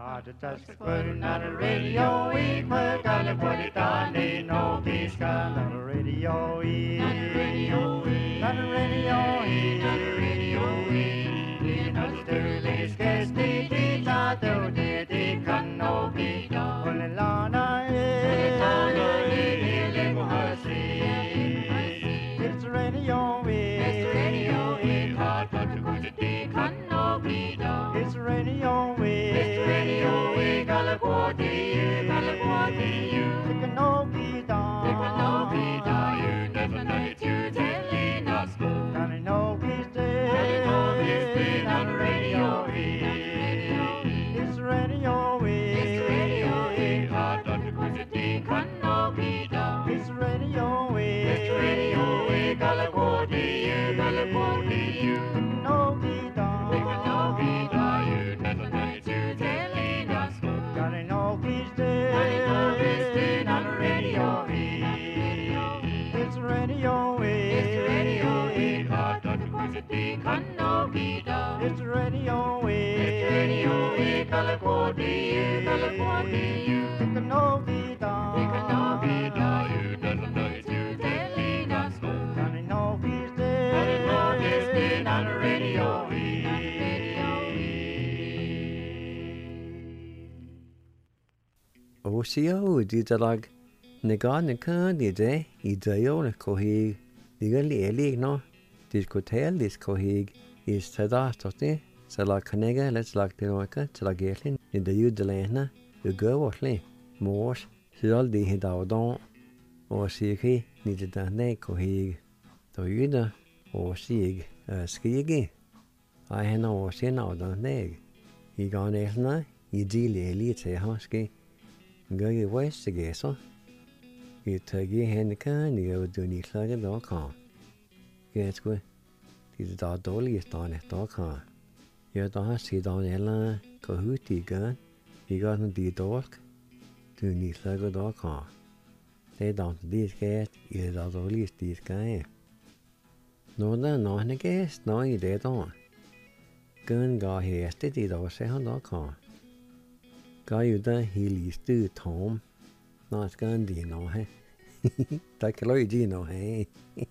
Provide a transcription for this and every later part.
Just putting on the radio, we put on the put it on, ain't no peace on the radio, on the radio, on the radio, on the radio, in Australia's guest, they thought they can no be done. Well, Lana, it's radio, it's radio, hard but to put it, they can no be done. It's radio, California, they can no be done. They can no be done. You never know it, you telling us go. And I know he's dead. On the radio, it's radio, it's radio, hard not to put it, they can no be done. It's radio, California, they can no be done. They can no be done. You never know it, you telling us go. And I know he's dead. On the radio, it's radio, hard not to put it, they can no be done. It's radio, California, they can no be done. They can no be done. You never know it, you telling us go. And I know he's dead. And I know he's dead on the radio. Osio didalag negan kan ide ideon kohig digali elig no diskutel kohig is tadastoti sala kanega let's lag tinoka tlagelin in the udelena the go osli mors sal di hidawdon osiki nidane kohig to yuda osig skigi I hena osina odan neg igan elna idili elite haski Gagi west again, you take your hand can you go do any like a dog car. Yes, good. This dog dolly is done at dog car. You don't see down Ella, Kahuti gun, you got the dog, do any like a dog car. They don't these cat, either dog dolly is this guy. No, no, and I guess, no, you dead on. Gun got here, steady dog, say on dog car. Guy he leads to Tom, not Gandino, hey. Take a loidino, hey.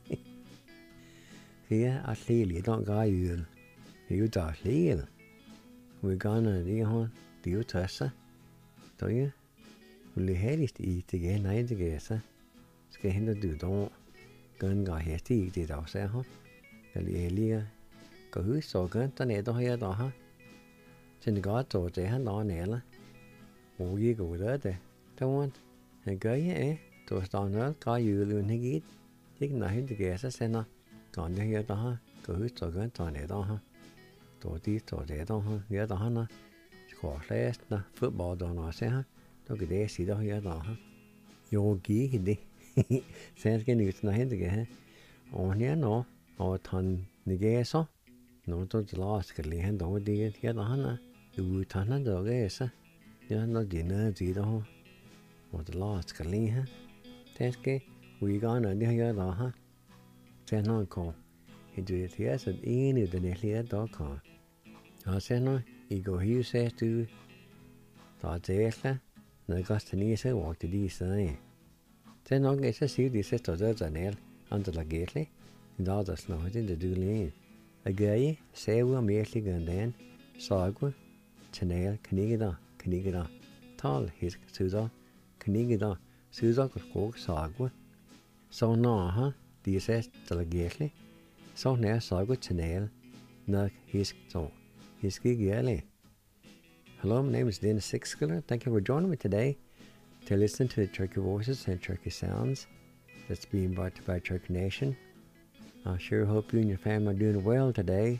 Here, I see don't guy you. You don't leal. We're gonna be on, do you tessa? Do you? Will you head it eat again, night together? Skate him to do don't. Gun got here to eat it outside, huh? Galia, go who saw gun, the needle here, huh? Send the god to the hand on Ella. Ủa gì của đó thế, don't want, hay cái gì, tôi toàn nó có nhiều luôn hay gì, chứ nói hết cái gì sẽ nó, còn những cái đó ha, cứ cho cái toàn này đó ha, tôi đi cho để đó ha, cái đó nó, khó lẽ nó football đó nó sẽ ha, tôi cái đấy xí đó cái đó ha, yogi gì đi, sẽ cái này nó hết cái ha, nhớ nó, thằng này cái số, nó tôi chỉ lo cái liền đó đi cái đó nó, thằng nó được cái sao? Nó gì nữa gì đâu một lo cái linh ha thế cái we gonna đi cái đó ha thế nó còn thì tụi thì sẽ ý nữa để lấy đó còn họ sẽ nói ego hiu sẽ tu đó thế là nó có thể sẽ walk to đi sai thế nó cái sẽ xíu đi sẽ tổ chức cho nên anh ta là ghét đấy đó là nó hết để đưa lên cái sẽ vừa mới lấy gần đến sau đó channel cái đó Knigida, tal his Suza, Knigida, Suza could sagwa. So no, huh? DSS delegately. So near sagwa channel, nug his so, his gigiele. Hello, my name is Dennis Sixskiller. Thank you for joining me today to listen to the Turkey Voices and Turkey Sounds that's being brought to you by Turkey Nation. I sure hope you and your family are doing well today.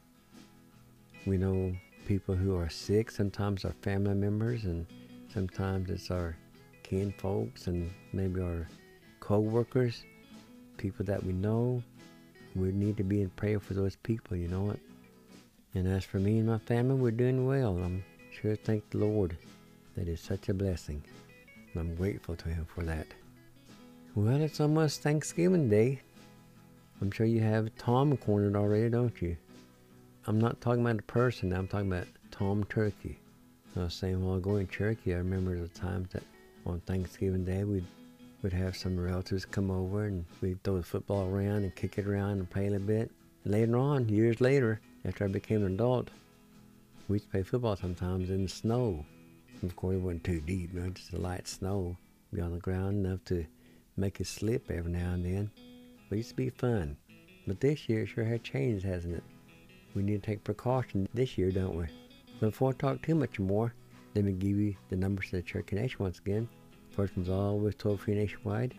We know people who are sick, sometimes our family members, and sometimes it's our kin folks and maybe our co-workers, people that we know. We need to be in prayer for those people, you know it. And as for me and my family, we're doing well. I'm sure thank the Lord. That is such a blessing. And I'm grateful to Him for that. Well, it's almost Thanksgiving Day. I'm sure you have Tom cornered already, don't you? I'm not talking about a person, I'm talking about Tom Turkey. I was saying while going to Cherokee, I remember the times that on Thanksgiving Day we'd have some relatives come over and we'd throw the football around and kick it around and play a little bit. And later on, years later, after I became an adult, we used to play football sometimes in the snow. And of course, it wasn't too deep, just a light snow. Be on the ground enough to make it slip every now and then. But it used to be fun. But this year sure has changed, hasn't it? We need to take precaution this year, don't we? But before I talk too much more, let me give you the numbers to the Cherokee Nation once again. First one's always toll-free nationwide,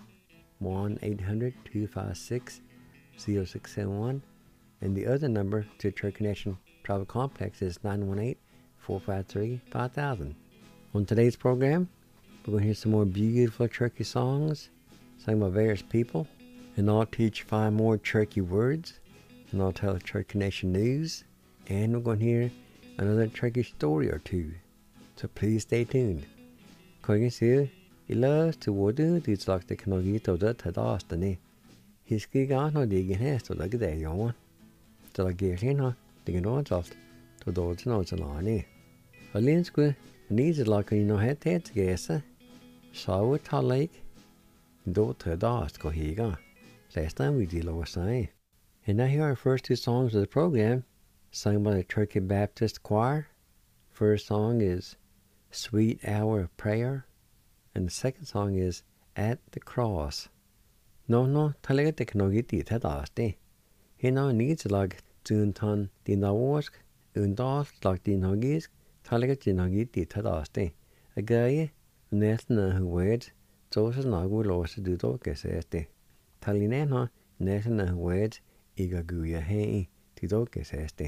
1-800-256-0671. And the other number to the Cherokee Nation Travel Complex is 918-453-5000. On today's program, we're going to hear some more beautiful Cherokee songs sung by various people. And I'll teach 5 more Cherokee words. And I'll tell Cherokee Nation news. And we're going to hear another Cherokee story or two. So please stay tuned. Koigin siu, ila to wodu di tlak de knogi to da tadastani. Hiski gan no digin has to the day yon. To the gear no, digin on just to those no zalani. A linsku needs it like you know head head gesa. Saw it lake. Do tadast go higa. Last time we did over say. And now here are our first 2 songs of the program, sung by the Cherokee Baptist Choir. First song is Sweet Hour of Prayer, and the second song is At the Cross. No, talaga teknologi tadasti. He now needs like tuntan dinaworsk, undas like dinogis, talaga dinogi tadasti. A guy, nesna who words, Joseph Nagu lost to do dokesesti. Talinena, nesna who words, igaguya hei, tidokesesti.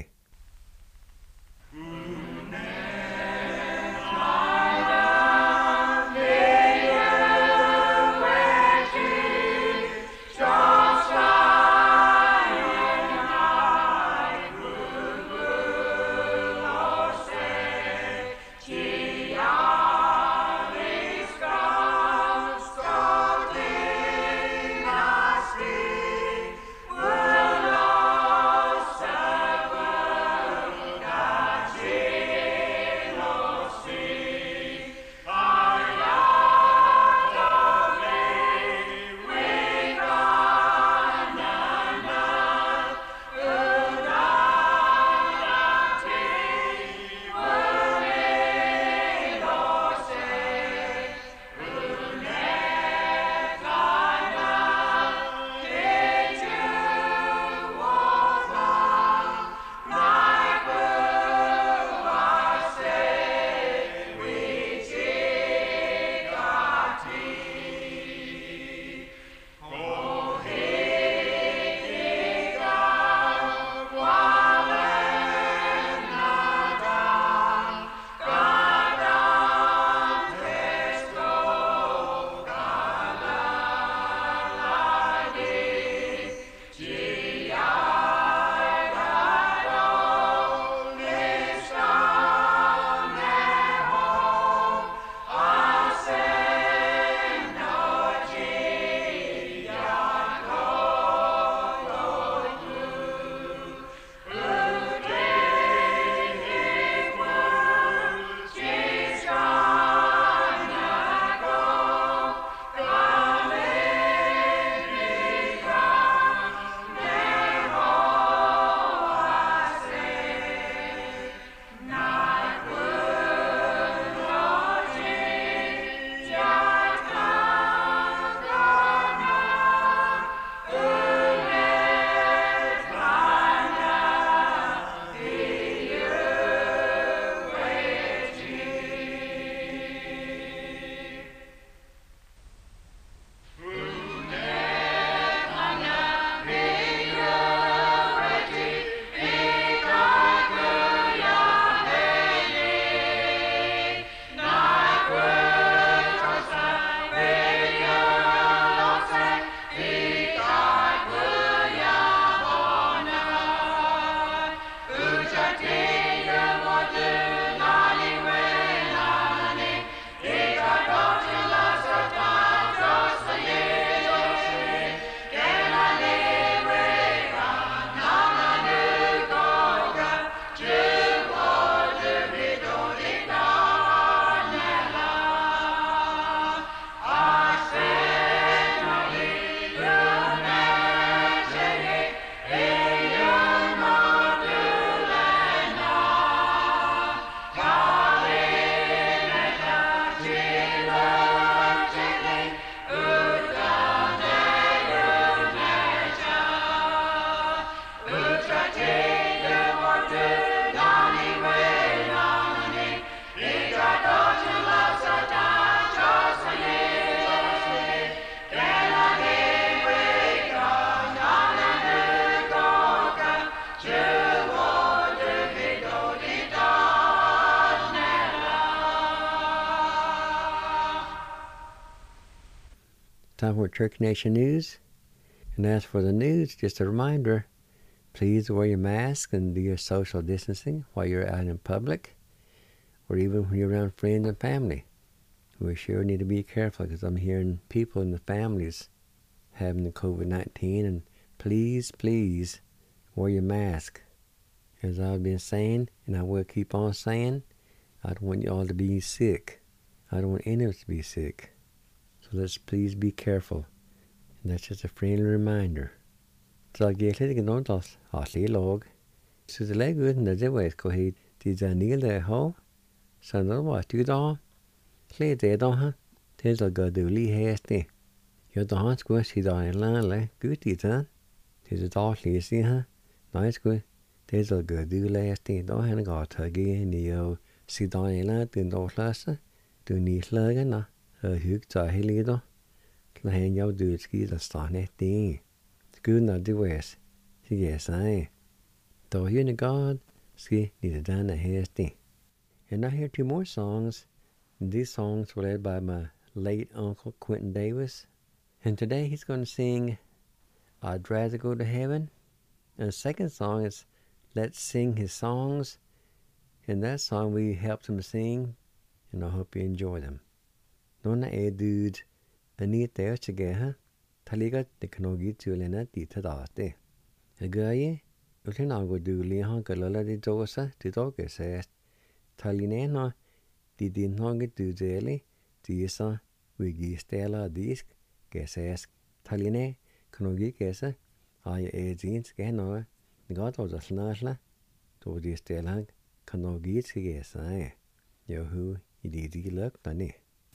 Time for Turkey Nation News. And as for the news, just a reminder, please wear your mask and do your social distancing while you're out in public, or even when you're around friends and family. We sure need to be careful because I'm hearing people in the families having the COVID-19, and please, please wear your mask. As I've been saying, and I will keep on saying, I don't want you all to be sick. I don't want any of us to be sick. So let's please be careful. And that's just a friendly reminder. Så jeg gikk litt noen av oss aslig låg. Så det legger ut når det var et kohit. De der nil der har. Så når det var et ut av. Slik det da han. Det er så du lige hæst det. Jo da han skulle si da en eller gud i den. Det er da lige si han. Nej skulle. Det er så du læs det. Da han går tag ind i og si da en eller den da klasse. Du ni slagen da. Og hygge sig hele da. Så han jo du skidt og strande det. Gud når det var så kan jeg sige. Da hende God skal lide denne hæste. And I hear 2 more songs. These songs were led by my late uncle Quentin Davis. And today he's going to sing I'd Rather Go to Heaven. And the second song is Let's Sing His Songs. And that song we helped him sing. And I hope you enjoy them. Nona dude Anit there together. Taliga the Kanogi to Lena Dita Date. A guy, you can now go do Leon Galala de Dosa to Doga says Talinena did not get do daily. Disa Wigi Stella Disc Gases Taline Kanogi Gesa. I agents Gano. The god of the Snasla to the Stella Kanogi Gesa. Yohu, he did look tani.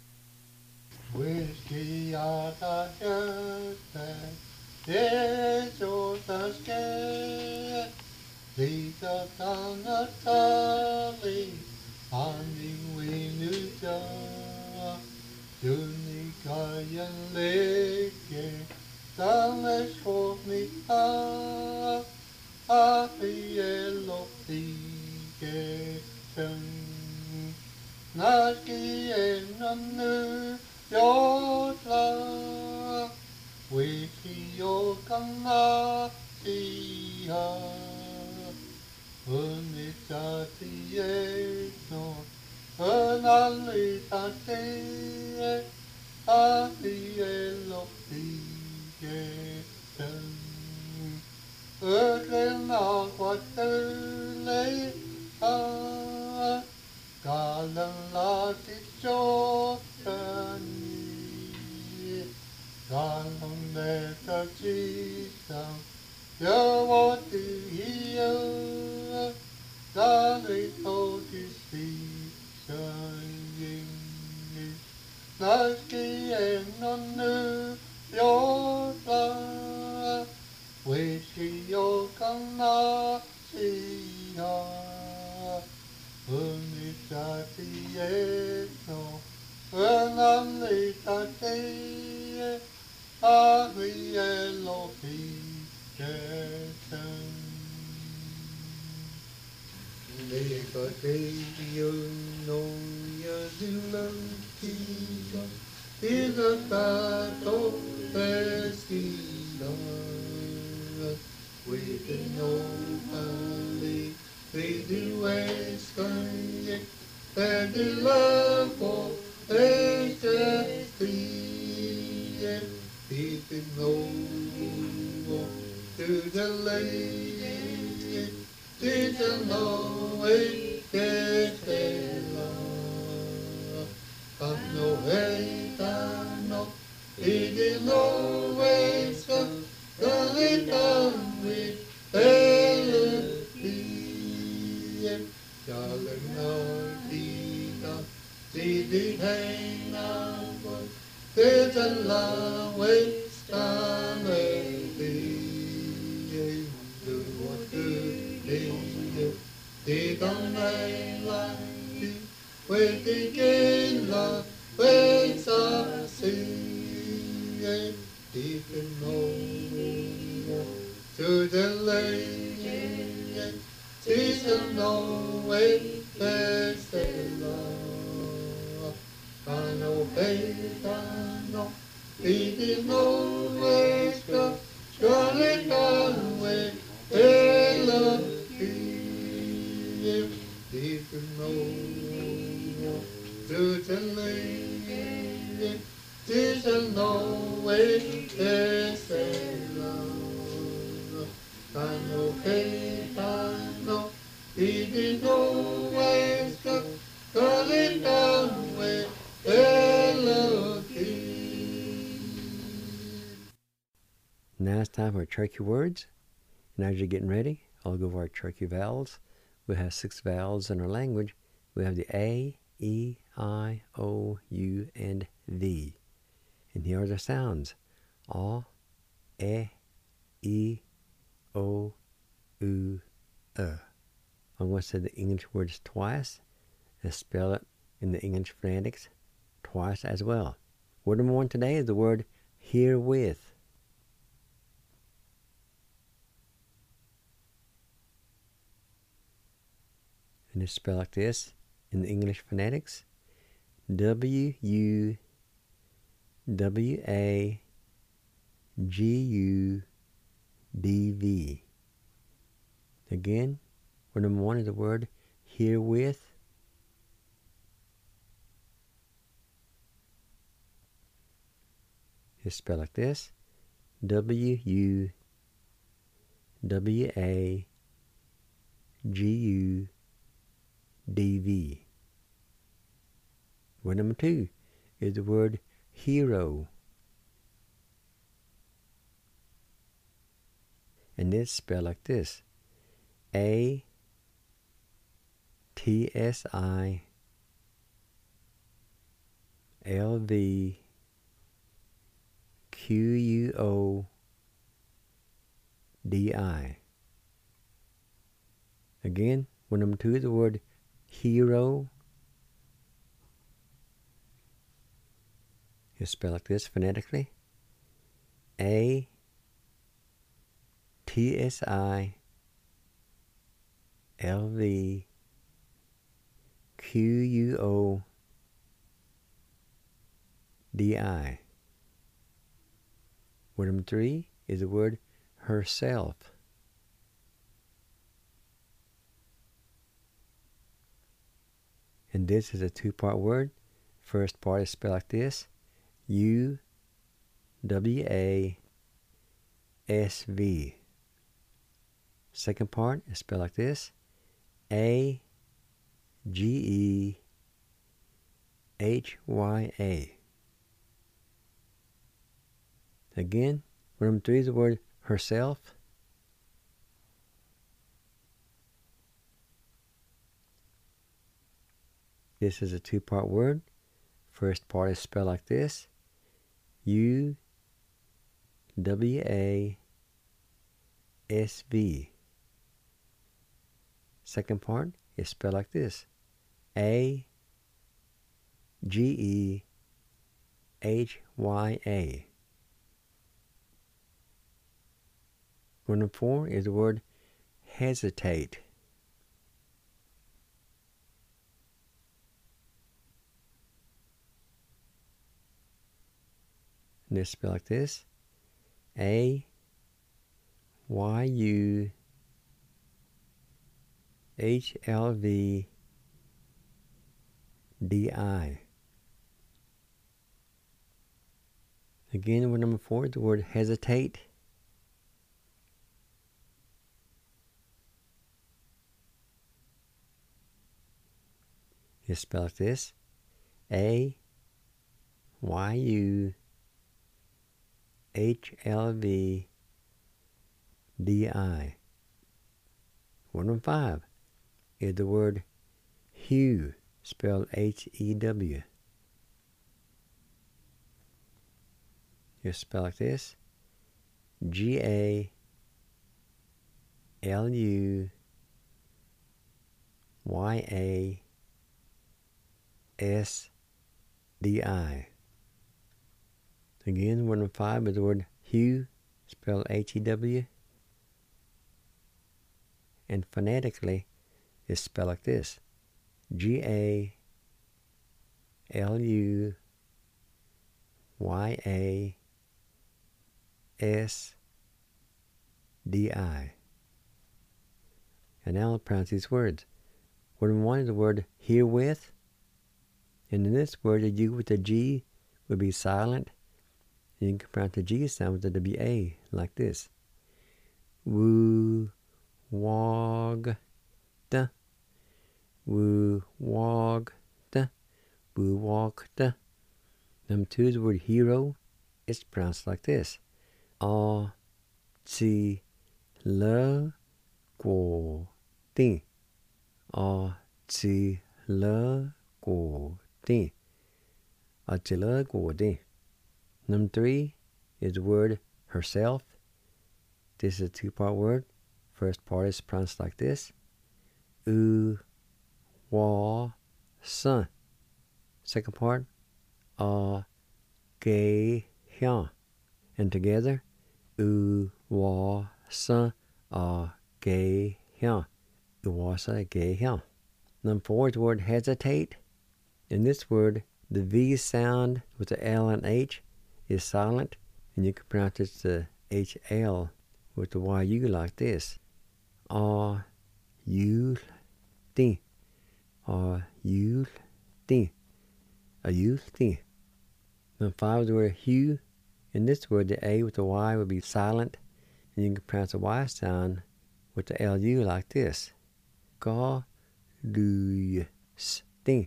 Whiskey out the head, there's all the scared. These are down the tally, hunting we knew John. Junica and Lake, down the shore me up, happy yellow vegetation. Naski and a your love, we see your cannot see her. When it's at the end, no, when I leave at the yellow vegetation. Earthly not what early are, Garland lost its joy. Garland let the Jesus, you want to hear. Garland told his season, Nasty and on your blood, whiskey you cannot see her. When it's at the end, no. When I'm late at the yellow vegetation. Make a day you know you love Jesus. Is a battle rescue. We can know only they do waste and the love for HSP. People know to the lady, didn't know it gets love. But no way, no, it is always come, it done with LSP. Darling, no, did hang out, there's a long way down do what good they don't like you, where they gain love, ways of sin, deep in more to the lake, she's no way, there's the love. I know faith, I know Easy no wake, surely gone away. Hello, Eve. Easy no, certainly. This is no way, this is love. I know, I know, easy no wake, surely gone away. Hello, Now it's time for turkey words. And as you're getting ready, I'll go over our turkey vowels. We have 6 vowels in our language. We have the A, E, I, O, U, and V. And here are the sounds. A, E, O, U, I'm going to say the English words twice and spell it in the English phonetics twice as well. Word number 1 today is the word herewith. And it's spelled like this in the English phonetics. W-U-W-A-G-U-D-V. Again, word number 1 is the word herewith. It's spelled like this. W-U-W-A-G-U-D-V. Word number 2 is the word hero. And it's spelled like this. A-T-S-I-L-V-Q-U-O-D-I. Again, word number 2 is the word hero. It's spelled like this phonetically. A-T-S-I-L-V-Q-U-O-D-I. Word number 3 is the word herself. And this is a 2-part word. First part is spelled like this. U-W-A-S-V. Second part is spelled like this. A-G-E-H-Y-A. Again, word number 3 is the word herself. This is a 2-part word. First part is spelled like this. U-W-A-S-V. Second part is spelled like this. A-G-E-H-Y-A. Word number 4 is the word hesitate. And it's spelled like this. A-Y-U-H-L-V-D-I. Again, word number 4 is the word hesitate. It's spelled like this. A-Y-U-H-L-V-D-I. Word number 5 is the word hew, spelled H-E-W. It's spelled like this. G-A-L-U-Y-A-S-D-I. Again, word number 5 is the word hew, spelled H-E-W. And phonetically, it's spelled like this. G-A-L-U-Y-A-S-D-I. Y-A-S-D-I. And now I'll pronounce these words. Word one is the word herewith. And in this word, the U with the G would be silent. And you can pronounce the G sound with the W-A, like this. Woo, wog, da. Woo, wog, da. Woo, wog, da. Number two is the word hero. It's pronounced like this. A-T-L-G-O-D. A-T-L-G-O-D. A-T-L-G-O-D. Number three is the word herself. This is a two-part word. First part is pronounced like this. U-wa-sa. Second part. A-ge-hyun. And together. U-wa-sa. A-ge-hyun. U-wa-sa. Ge-hyun. Number four is the word hesitate. In this word, the V sound with the L and H is silent, and you can pronounce it the H-L with the Y-U like this. A-U-T. A-U-T. A-U-T. Number five is the word hue. In this word, the A with the Y would be silent, and you can pronounce the Y sound with the L-U like this. Ga-lu-s-ti.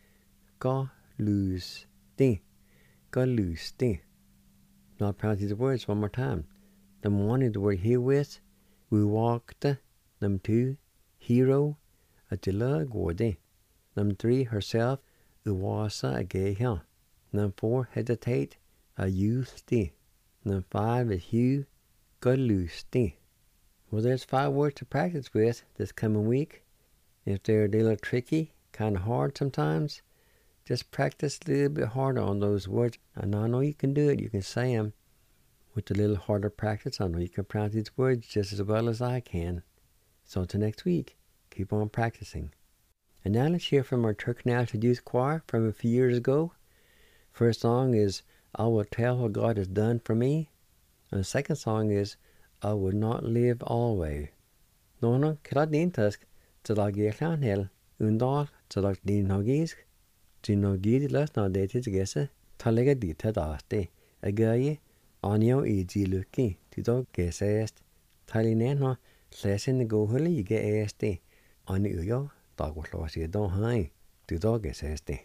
Ga-lu-s-ti. Ga-lu-s-ti. Now I'll pronounce these words one more time. Number one is the word herewith. We walked. Number two, hero. A-tila-go-de. Number three, herself. U-wa-sa-a-ge-hyun. Number four, hesitate. A-you-sti. Number five is hue. Ga-lu-sti. Well, there's 5 words to practice with this coming week. If they're a little tricky, kind of hard sometimes, just practice a little bit harder on those words. And I know you can do it. You can say them with a little harder practice. I know you can pronounce these words just as well as I can. So until next week, keep on practicing. And now let's hear from our Turk National Youth Choir from a few years ago. First song is I Will Tell What God Has Done For Me. And the second song is I Would Not Live Always. Nona, kira din tusk, talag yeklan hel, undal, talag din hogisk, Tino gidi las na deti tigese, talega di tadaste, agaye, anio iji luki, tido gesest, talineno, lesin go huli ge este, ani uyo, dagwaslosi don hai, tido geseste.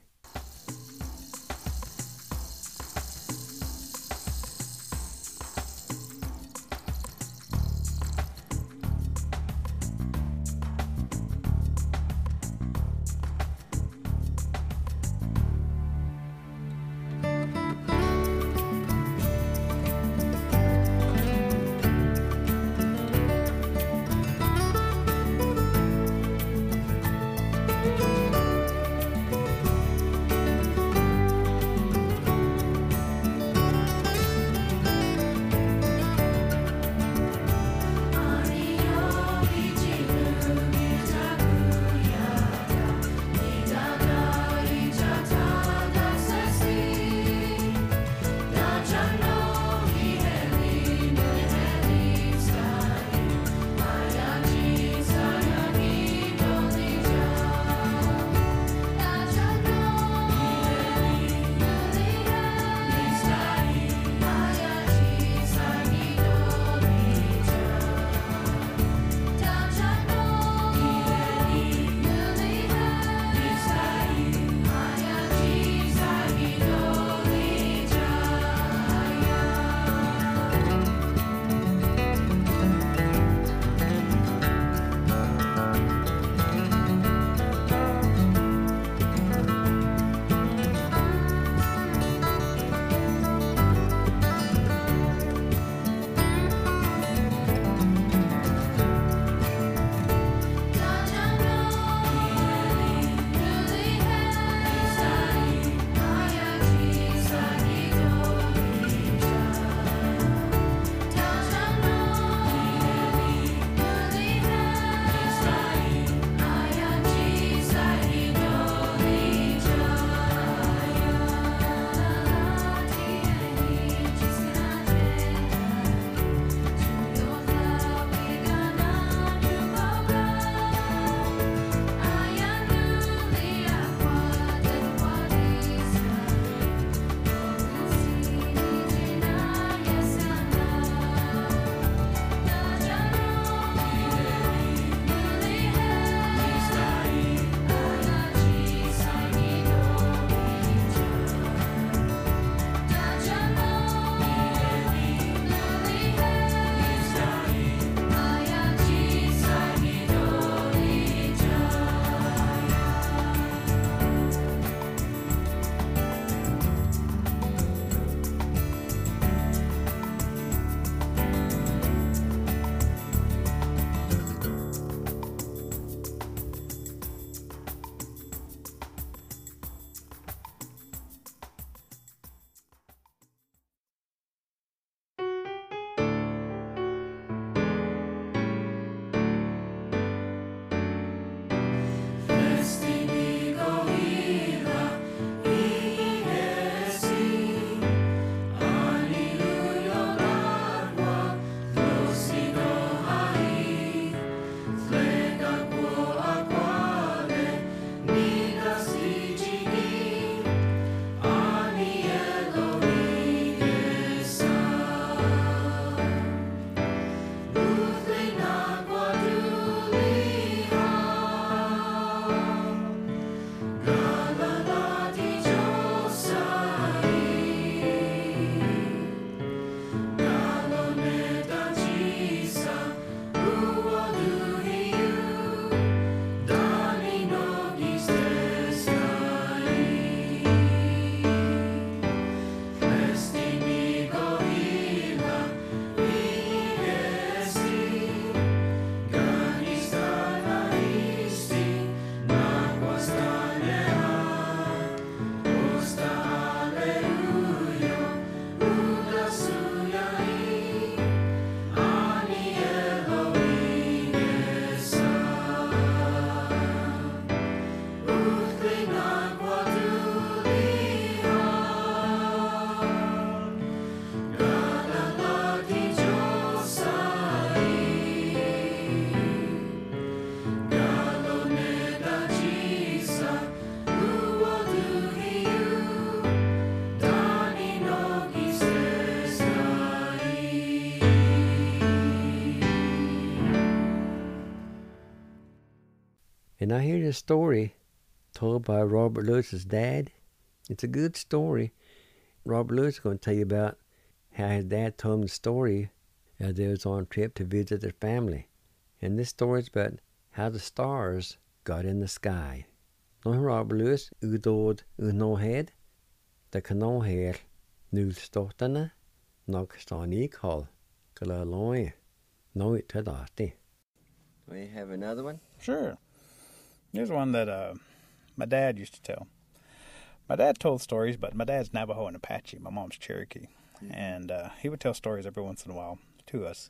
And I hear this story told by Robert Lewis's dad. It's a good story. Robert Lewis is going to tell you about how his dad told him the story as they was on a trip to visit their family. And this story is about how the stars got in the sky. Nå Robert Lewis utdåd unnåhed, det kan nå her nullståttene, nok stanikhold, galaloi, no it tadati. Do you have another one? Sure. Here's one that my dad used to tell. My dad told stories, but my dad's Navajo and Apache. My mom's Cherokee. Mm-hmm. And he would tell stories every once in a while to us.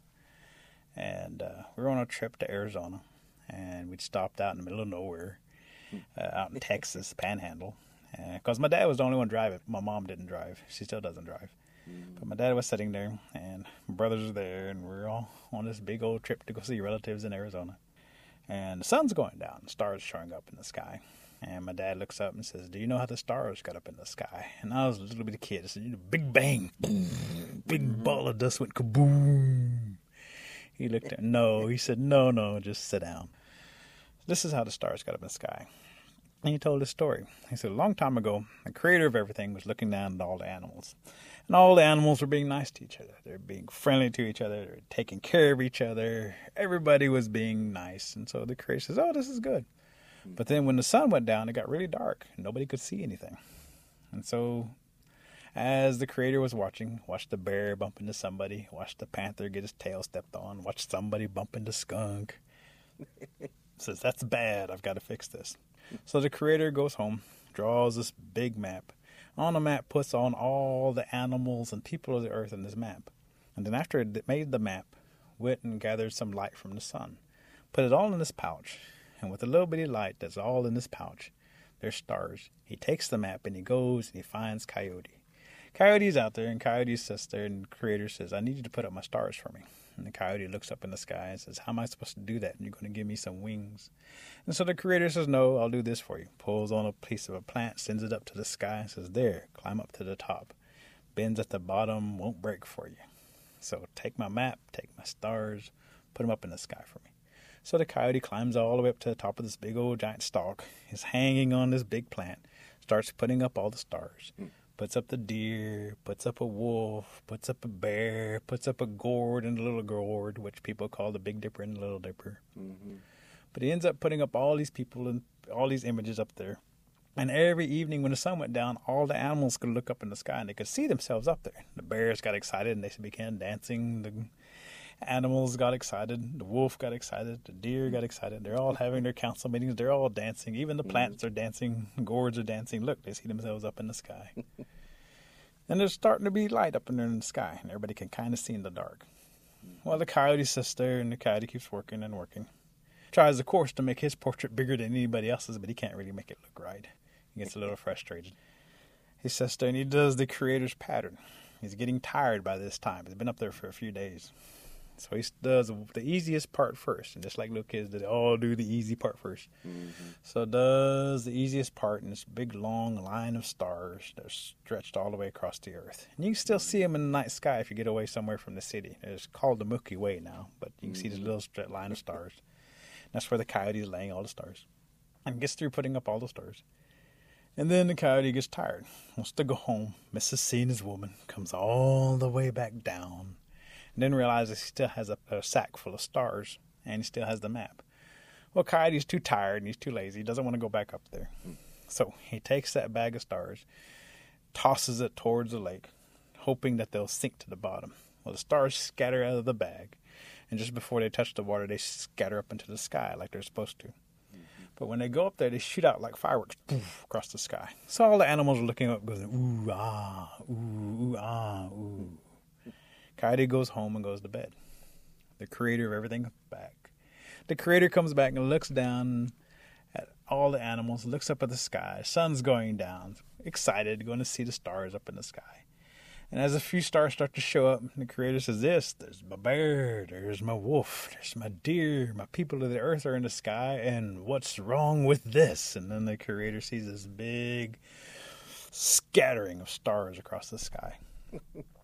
And we were on a trip to Arizona, and we'd stopped out in the middle of nowhere, out in Texas, Panhandle. Because my dad was the only one driving. My mom didn't drive. She still doesn't drive. Mm-hmm. But my dad was sitting there, and my brothers were there, and we were all on this big old trip to go see relatives in Arizona. And the sun's going down, stars showing up in the sky. And my dad looks up and says, "Do you know how the stars got up in the sky?" And I was a little bitty kid. I said, "Big bang, boom, big ball of dust went kaboom." He looked at me. No, he said, no, just sit down. This is how the stars got up in the sky. And he told this story. He said, a long time ago, the creator of everything was looking down at all the animals. And all the animals were being nice to each other. They were being friendly to each other. They were taking care of each other. Everybody was being nice. And so the creator says, "Oh, this is good." But then when the sun went down, it got really dark. And nobody could see anything. And so as the creator was watched the bear bump into somebody, watched the panther get his tail stepped on, watched somebody bump into skunk. Says, "That's bad. I've got to fix this." So the creator goes home, draws this big map. On the map, puts on all the animals and people of the earth in this map. And then after it made the map, went and gathered some light from the sun. Put it all in this pouch. And with a little bitty light that's all in this pouch, there's stars. He takes the map and he goes and he finds Coyote. Coyote's out there, and Coyote sits there, and the creator says, "I need you to put up my stars for me." And the Coyote looks up in the sky and says, "How am I supposed to do that? And you're going to give me some wings." And so the creator says, "No, I'll do this for you." Pulls on a piece of a plant, sends it up to the sky, and says, "There, climb up to the top. Bends at the bottom, won't break for you. So take my map, take my stars, put them up in the sky for me." So the Coyote climbs all the way up to the top of this big old giant stalk, is hanging on this big plant, starts putting up all the stars. Puts up the deer, puts up a wolf, puts up a bear, puts up a gourd and a little gourd, which people call the Big Dipper and the Little Dipper. Mm-hmm. But he ends up putting up all these people and all these images up there. And every evening when the sun went down, all the animals could look up in the sky and they could see themselves up there. The bears got excited and they began dancing. The animals got excited. The wolf got excited. The deer got excited. They're all having their council meetings. They're all dancing. Even the plants are dancing. Gourds are dancing. Look, they see themselves up in the sky. And there's starting to be light up in there in the sky, and everybody can kind of see in the dark. Well, the Coyote sits there, and the Coyote keeps working and working. Tries, of course, to make his portrait bigger than anybody else's, but he can't really make it look right. He gets a little frustrated. He sits there, and he does the creator's pattern. He's getting tired by this time. He's been up there for a few days. So he does the easiest part first. And just like little kids, they all do the easy part first. Mm-hmm. So does the easiest part in this big, long line of stars that are stretched all the way across the earth. And you can still see them in the night sky if you get away somewhere from the city. It's called the Milky Way now, but you can see this little line of stars. And that's where the Coyote is laying all the stars. And gets through putting up all the stars. And then the Coyote gets tired, wants to go home. Misses seeing his woman, comes all the way back down. And then realizes he still has a sack full of stars, and he still has the map. Well, Coyote's too tired, and he's too lazy. He doesn't want to go back up there. So he takes that bag of stars, tosses it towards the lake, hoping that they'll sink to the bottom. Well, the stars scatter out of the bag, and just before they touch the water, they scatter up into the sky like they're supposed to. But when they go up there, they shoot out like fireworks across the sky. So all the animals are looking up, going, ooh, ah, ooh, ooh, ah, ooh. Coyote goes home and goes to bed. The creator of everything comes back. The creator comes back and looks down at all the animals, looks up at the sky. Sun's going down, excited, going to see the stars up in the sky. And as a few stars start to show up, the creator says, there's my bear, there's my wolf, there's my deer, my people of the earth are in the sky, and what's wrong with this? And then the creator sees this big scattering of stars across the sky.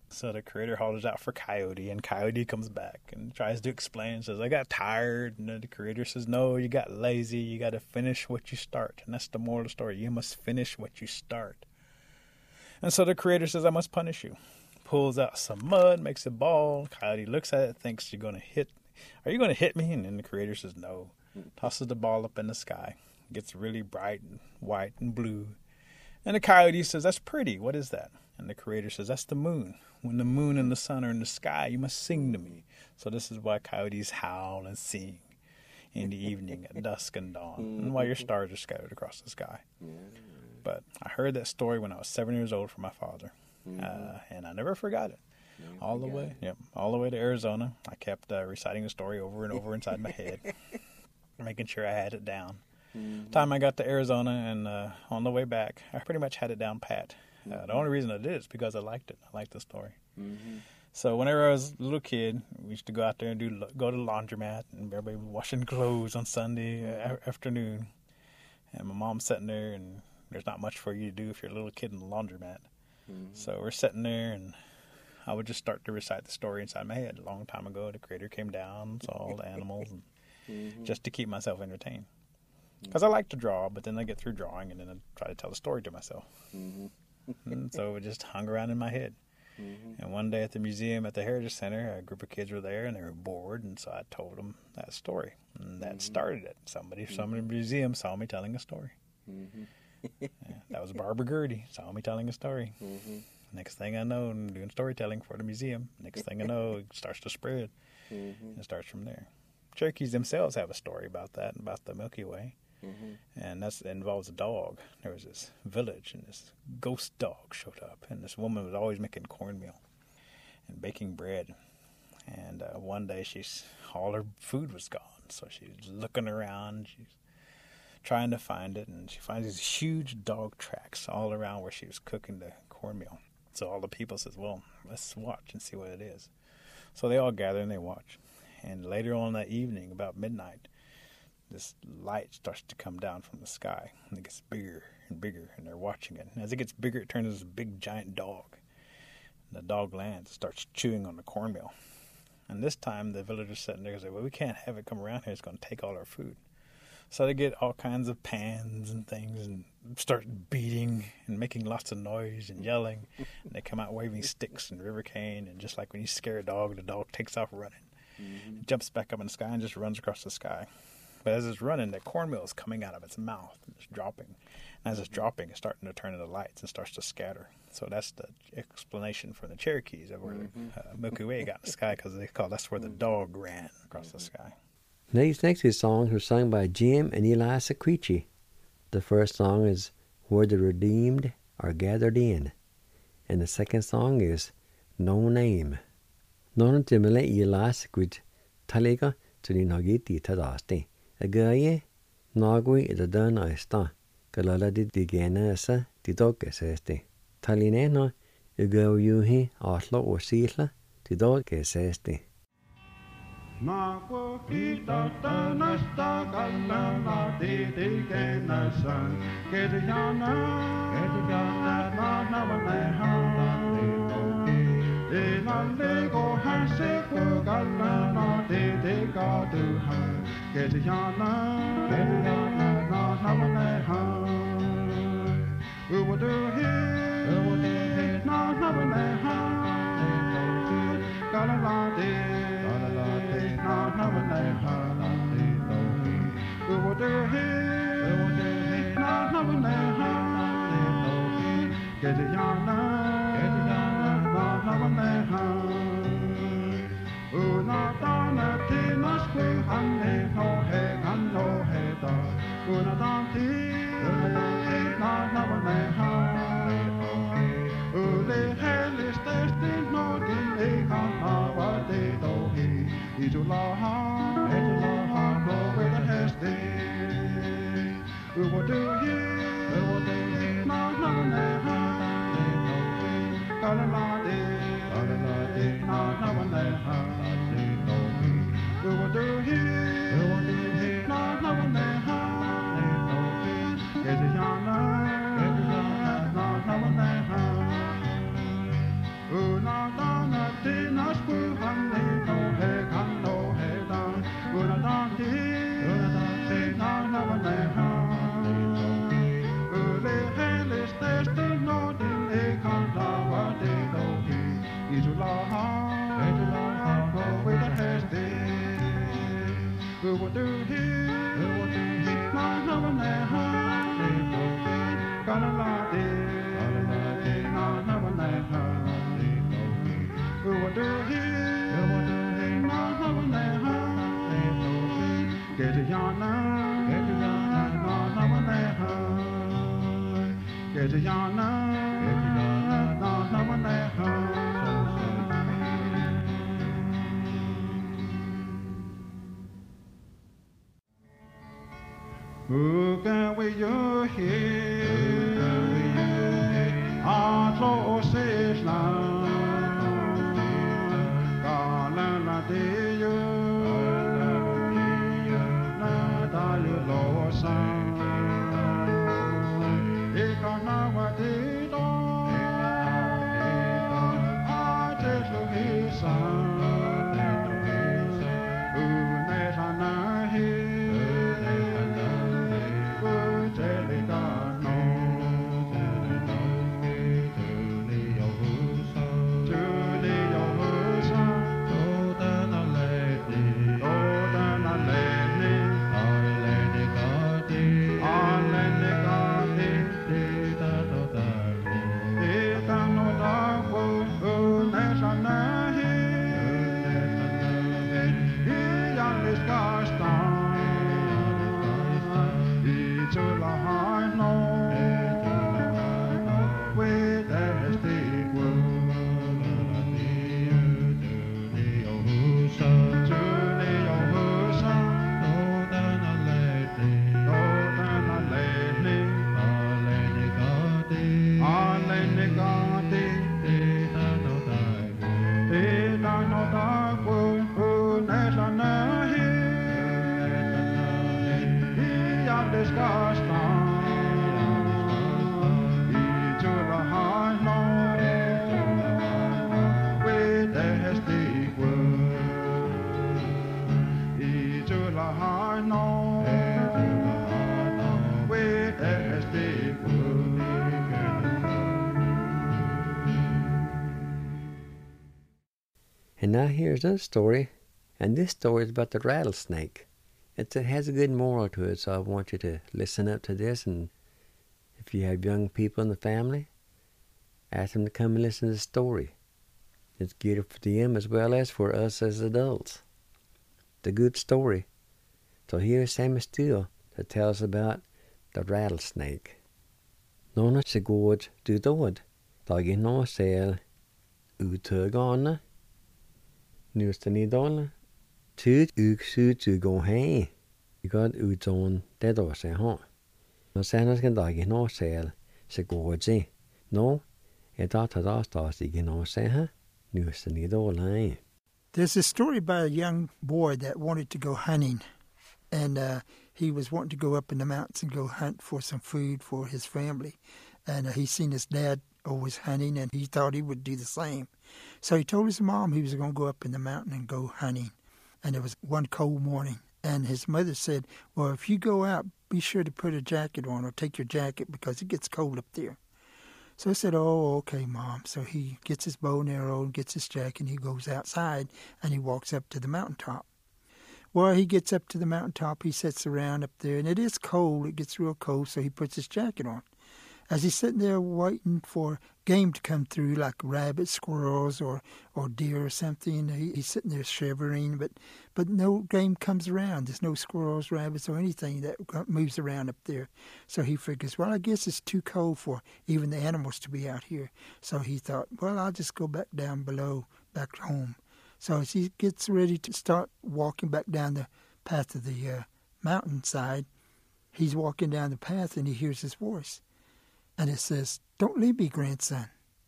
So the Creator hollers out for Coyote, and Coyote comes back and tries to explain, says, I got tired. And then the Creator says, no, you got lazy. You got to finish what you start. And that's the moral of the story. You must finish what you start. And so the Creator says, I must punish you. Pulls out some mud, makes a ball. Coyote looks at it, thinks you're going to hit. Are you going to hit me? And then the Creator says, no. Tosses the ball up in the sky. Gets really bright and white and blue. And the Coyote says, that's pretty. What is that? And the Creator says, that's the moon. When the moon and the sun are in the sky, you must sing to me. So this is why coyotes howl and sing in the evening at dusk and dawn, and while your stars are scattered across the sky. But I heard that story when I was 7 years old from my father, and I never forgot it. All the way to Arizona, I kept reciting the story over and over inside my head, making sure I had it down. Time I got to Arizona and on the way back, I pretty much had it down pat. The only reason I did is because I liked it. I liked the story. So whenever I was a little kid, we used to go out there and go to the laundromat, and everybody was washing clothes on Sunday afternoon. And my mom's sitting there, and there's not much for you to do if you're a little kid in the laundromat. So we're sitting there, and I would just start to recite the story inside my head. A long time ago, the Creator came down, saw all the animals, and just to keep myself entertained. Because I like to draw, but then I get through drawing, and then I try to tell the story to myself. And so it just hung around in my head. And one day at the museum at the Heritage Center, a group of kids were there, and they were bored, and so I told them that story. And that started it. Somebody from the museum saw me telling a story. That was Barbara Gertie, saw me telling a story. Next thing I know, I'm doing storytelling for the museum. Next thing I know, it starts to spread. And it starts from there. Cherokees themselves have a story about that, about the Milky Way. And that involves a dog. There was this village, and this ghost dog showed up, and this woman was always making cornmeal and baking bread. And one day, all her food was gone, so she's looking around. She's trying to find it, and she finds these huge dog tracks all around where she was cooking the cornmeal. So all the people says, well, let's watch and see what it is. So they all gather and they watch. And later on that evening, about midnight, this light starts to come down from the sky, and it gets bigger and bigger, and they're watching it. And as it gets bigger, it turns into this big, giant dog. And the dog lands and starts chewing on the cornmeal. And this time, the villagers sitting there and say, well, we can't have it come around here. It's going to take all our food. So they get all kinds of pans and things and start beating and making lots of noise and yelling. And they come out waving sticks and river cane. And just like when you scare a dog, the dog takes off running. It jumps back up in the sky and just runs across the sky. But as it's running, the cornmeal is coming out of its mouth and it's dropping. And as it's dropping, it's starting to turn into lights and starts to scatter. So that's the explanation for the Cherokees of where the Milky Way got in the sky, because they call that's where the dog ran across the sky. These next two songs were sung by Jim and Eli Sequici. The first song is Where the Redeemed Are Gathered In, and the second song is No Name. Non timile Eli Sequici Taliga to the Nagiti Tadasti. A guy, Nagui is a dun ista, Galala di Diganasa, the dog essesti. Talinena, a go yuhi, Asla or Sila, the dog essesti. Nago kita tanasta kalana di kenasan kedjana na namaneha de nalego hase ko kalana de kaduha kedjana na namaneha uwodu na namaneha kalana de No Who can we you hear? Our close is now. Gone la de you. Na da you lo sang. Ikana wa de do. I just look his son. And now here's another story, and this story is about the rattlesnake. It has a good moral to it, so I want you to listen up to this, and if you have young people in the family, ask them to come and listen to the story. It's good for them as well as for us as adults. It's a good story. So here's Sammy Steele that tells about the rattlesnake. Nåna så går du dåd, dagen nå sel utögana. Nu ska ni dåla. Tut uksut du gå hej. God uton det då sig ha. Nå sen ska dagen nå sel så går det. Nå är det stas igen nå se ha. Nu ska ni dåla. There's a story about a young boy that wanted to go hunting. And he was wanting to go up in the mountains and go hunt for some food for his family. And he seen his dad always hunting, and he thought he would do the same. So he told his mom he was going to go up in the mountain and go hunting. And it was one cold morning. And his mother said, well, if you go out, be sure to put a jacket on or take your jacket because it gets cold up there. So I said, oh, okay, Mom. So he gets his bow and arrow and gets his jacket, and he goes outside, and he walks up to the mountaintop. Well, he gets up to the mountaintop, he sits around up there, and it is cold. It gets real cold, so he puts his jacket on. As he's sitting there waiting for game to come through, like rabbits, squirrels, or deer or something, he's sitting there shivering, but no game comes around. There's no squirrels, rabbits, or anything that moves around up there. So he figures, well, I guess it's too cold for even the animals to be out here. So he thought, well, I'll just go back down below, back home. So as he gets ready to start walking back down the path of the mountainside, he's walking down the path and he hears his voice. And it says, don't leave me, grandson.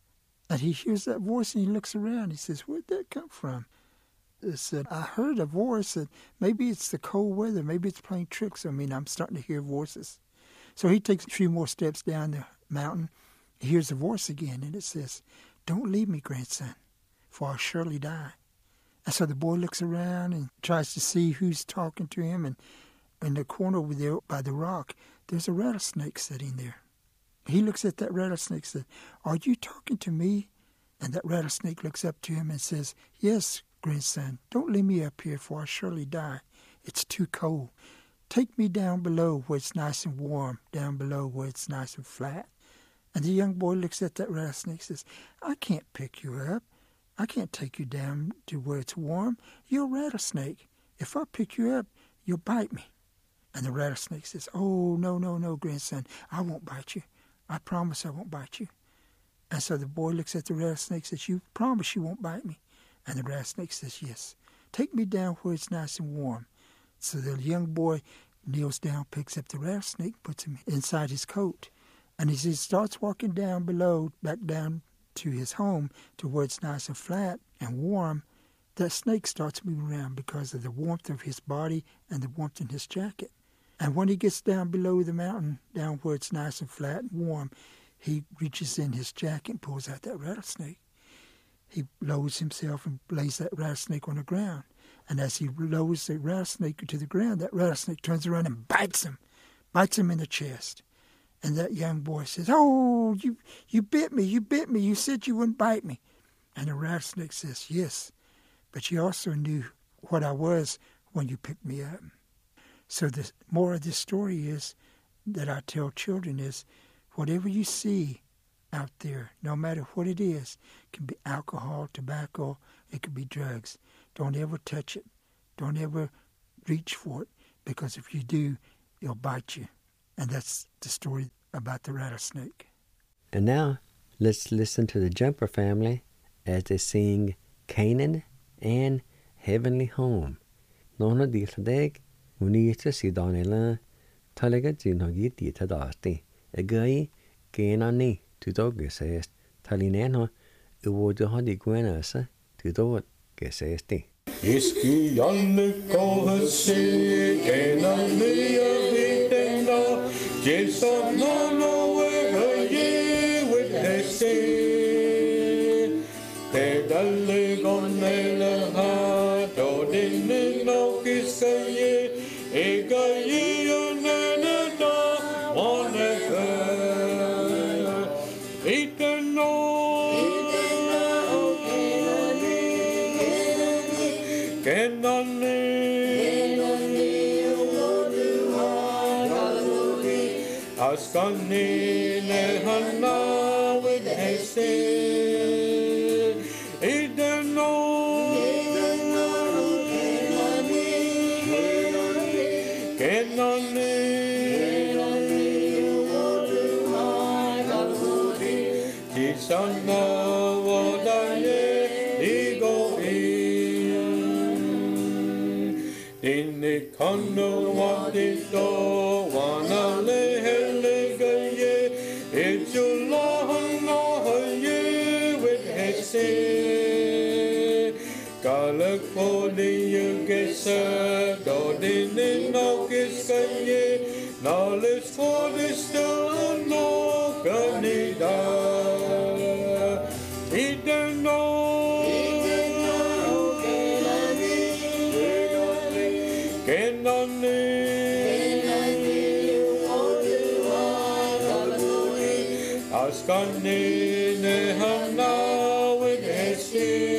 And he hears that voice and he looks around. He says, where'd that come from? It said, I heard a voice, and maybe it's the cold weather. Maybe it's playing tricks on me, and I'm starting to hear voices. So he takes a few more steps down the mountain. He hears a voice again, and it says, don't leave me, grandson, for I'll surely die. And so the boy looks around and tries to see who's talking to him. And in the corner over there by the rock, there's a rattlesnake sitting there. He looks at that rattlesnake and says, are you talking to me? And that rattlesnake looks up to him and says, yes, grandson, don't leave me up here, for I'll surely die. It's too cold. Take me down below where it's nice and warm, down below where it's nice and flat. And the young boy looks at that rattlesnake and says, I can't pick you up. I can't take you down to where it's warm. You're a rattlesnake. If I pick you up, you'll bite me. And the rattlesnake says, oh, no, grandson. I won't bite you. I promise I won't bite you. And so the boy looks at the rattlesnake and says, you promise you won't bite me? And the rattlesnake says, yes. Take me down where it's nice and warm. So the young boy kneels down, picks up the rattlesnake, puts him inside his coat. And as he starts walking down below, back down to his home, to where it's nice and flat and warm, that snake starts moving around because of the warmth of his body and the warmth in his jacket. And when he gets down below the mountain, down where it's nice and flat and warm, he reaches in his jacket and pulls out that rattlesnake. He lowers himself and lays that rattlesnake on the ground. And as he lowers the rattlesnake to the ground, that rattlesnake turns around and bites him in the chest. And that young boy says, oh, you bit me, you said you wouldn't bite me. And the rattlesnake says, yes, but you also knew what I was when you picked me up. So the more of this story is that I tell children is, whatever you see out there, no matter what it is, it can be alcohol, tobacco, it could be drugs. Don't ever touch it. Don't ever reach for it, because if you do, it'll bite you. And that's the story about the rattlesnake. And now, let's listen to the Jumper family as they sing Canaan and Heavenly Home. Nona diltadeg, unita sidonela, talaga zinhogi dita dasti. Agai, Canaan to dog gesest, talineno, uwoduha di guenasa, to dog gesesti. Iski Yannico has seen, Canaan Jesus no way ye with his sin. Te dalle gonne ha do din no kisaye e gaye ne da one eternal Askani lehana with heste ideno kenani kisana wadaye igo in kanu wadito wanale knowledge for the stone no ganida eternal kenani askani nehana with hesi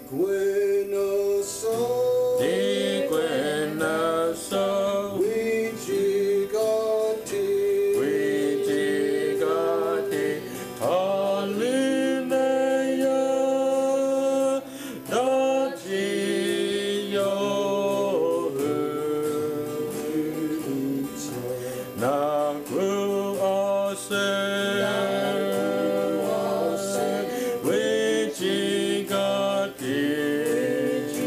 which God did.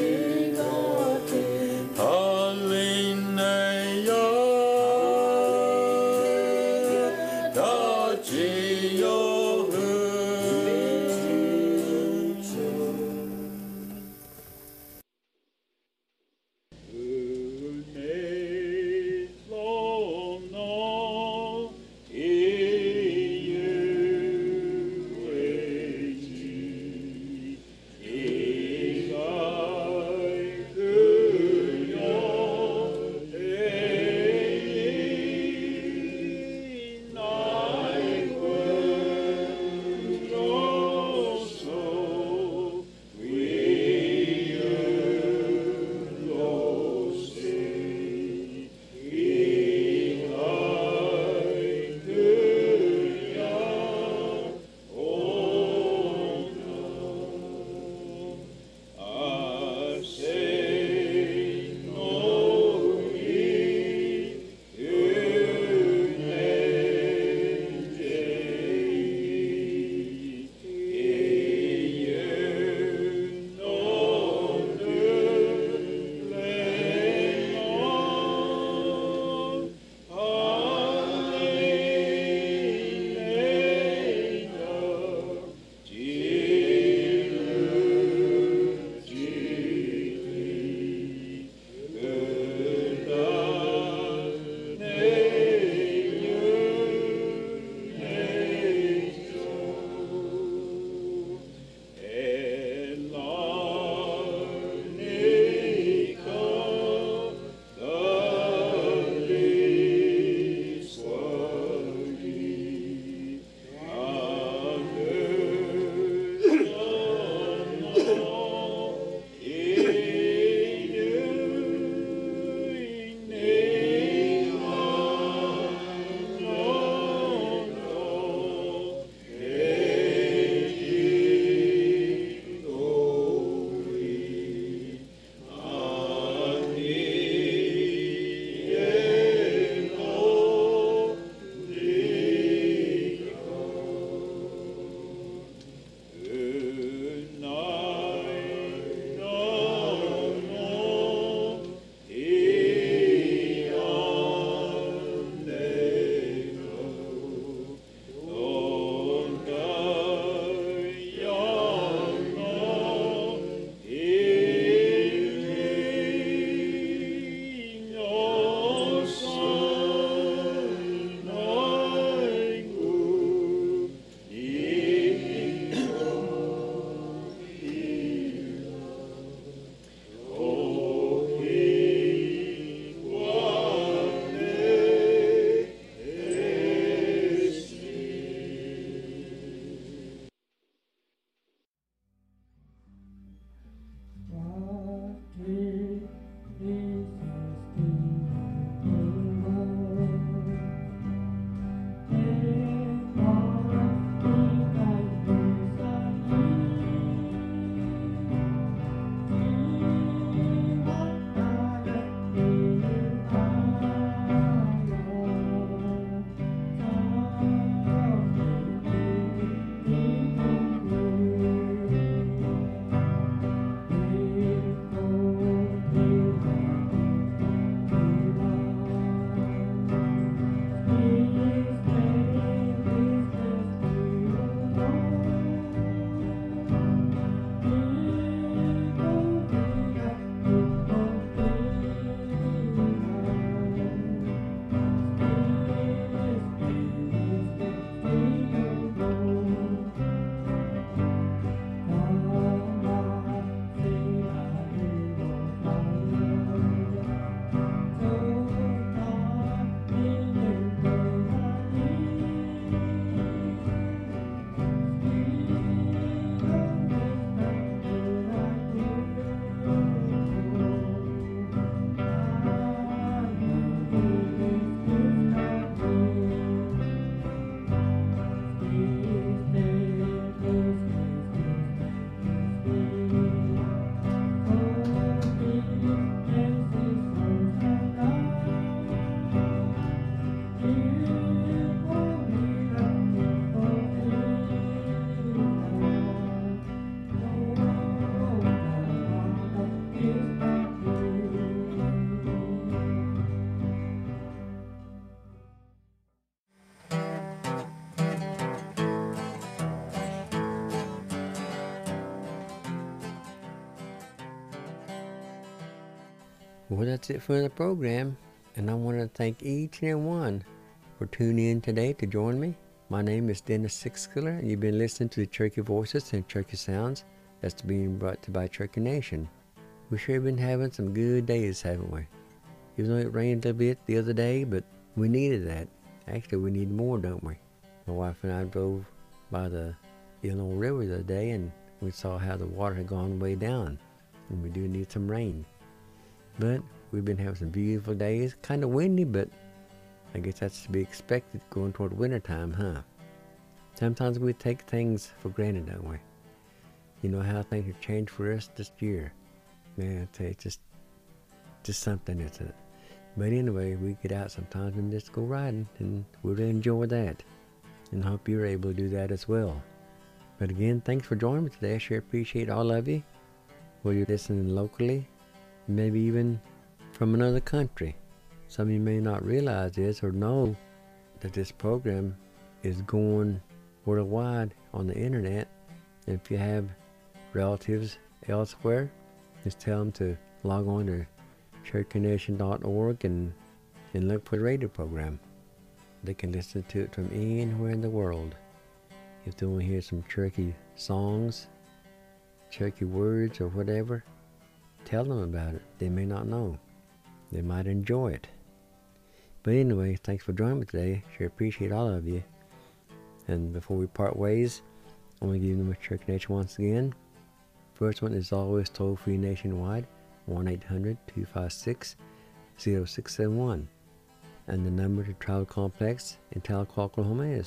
Well, that's it for the program, and I want to thank each and every one for tuning in today to join me. My name is Dennis Sixkiller, and you've been listening to the Cherokee Voices and Cherokee Sounds that's being brought to you by Cherokee Nation. We sure been having some good days, haven't we? Even though it rained a bit the other day, but we needed that. Actually, we need more, don't we? My wife and I drove by the Illinois River the other day, and we saw how the water had gone way down, and we do need some rain. But we've been having some beautiful days. Kind of windy, but I guess that's to be expected going toward wintertime, huh? Sometimes we take things for granted, don't we? You know how things have changed for us this year. Man, I tell you, it's just something, isn't it? But anyway, we get out sometimes and just go riding, and we really enjoy that. And I hope you're able to do that as well. But again, thanks for joining me today. I sure appreciate all of you. Whether you're listening locally, maybe even from another country. Some of you may not realize this or know that this program is going worldwide on the internet. And if you have relatives elsewhere, just tell them to log on to CherokeeNation.org and look for the radio program. They can listen to it from anywhere in the world. If they want to hear some Cherokee songs, Cherokee words or whatever, tell them about it. They may not know. They might enjoy it. But anyway, thanks for joining me today. Sure appreciate all of you. And before we part ways, I'm going to give you my Cherokee Nation once again. First one is always toll-free nationwide, 1-800-256-0671. And the number to Travel Complex in Tahlequah, Oklahoma is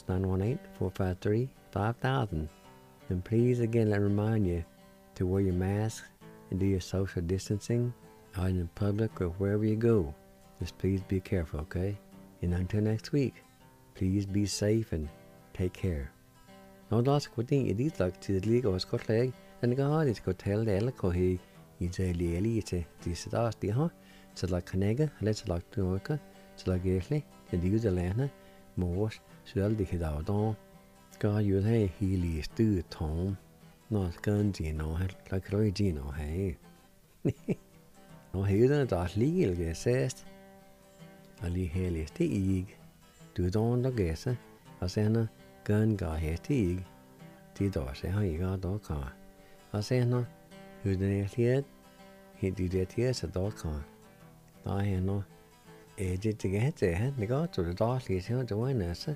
918-453-5000. And please, again, let me remind you to wear your mask and do your social distancing out in public or wherever you go. Just please be careful, okay? And until next week, please be safe and take care. Now, that's what thing it is like to the league or Scott leg, and God is going to tell the Elko he's a lily, it's a disastr, huh? So like Canega, let's like to work, so like Ashley, and the user Lana, Morse, so the kid out on. God, you say he leads to Tom, not guns, you know, like Roy Gino, hey. No, he doesn't legal get says. Ali Haley Stig, do don't the guess, I say, gun got his Stig, the door say how you got dog car. I say, no, who the next yet? He did it yes a dog car. I know, did to get there, they got to the dog, he's here to win us.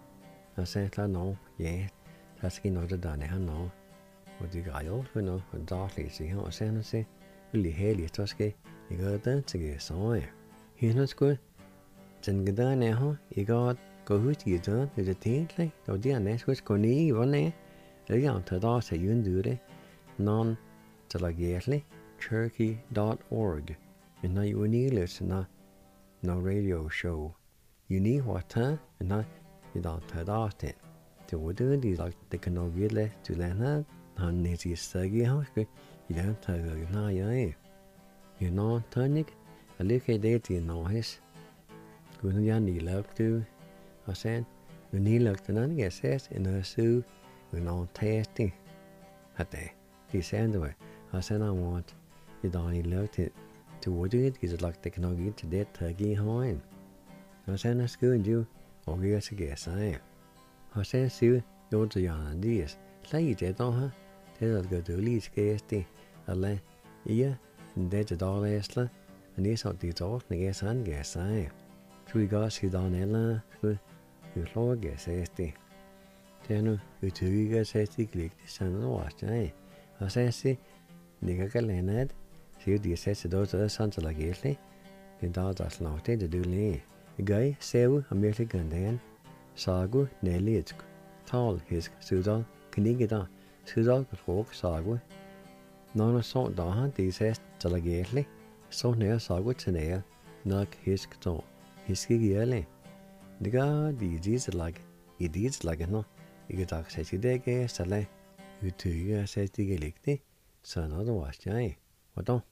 I said, no, yeah, that's skin of the done, I know. What the guy also know, a dog, he's here, I say, really Haley Tusky, you got done to get somewhere. He's not good. Chân cái đó nè hả, ý có hút gì đó, thìจะทิ้งเลยđầu tiên này hútคนนี้วันนี้แล้วอย่างเธอต้องใช้ยืนดูเลยnonจะละเอียดเลย Cherokee.org เป็นนายวันนี้เลยสินะ no radio show อยู่นี่หัวเธอเป็นนายอย่างเธอต้องเสร็จจะว่าดูดีหลักแต่กันเอาเวียดเลยจุดแล้วนะหันเนี่ยสิเสียกี่ฮะคืออย่างเธอก็อยู่หน้าอย่างนี้อย่างน้องเธอนี่อะไรแค่ได้ที่น้องให้When you need luck to, I said, we need luck to none get says in a suit, we're not testing. At day, he said, I said, I want you don't need luck to what you get is like they cannot get to that turkey horn. I said, that's good, you, or guess a guess I said, see, you're the young ideas. Say it on her, tell us go to least guessing, a lay, yeah, and that's a dollar esther, and this out these off, and guess I guess I. We got see down there, you slow guess, este. Then we two guys click the sun and watch, I say, see, Nigga Leonard, see the assess those other sons like Ashley, the dogs are not to do lay. The guy, Sew, American Dan, Sagu, Nelly, tall, his Sudal, Knigida, Sudal, folk, Sagu. None of salt down, the says to like Ashley, so near Sagu to nail, knock his toe. Hiski early. The god is like it is like no. You get access to the guest, you two says the elected, so another was jay. What don't?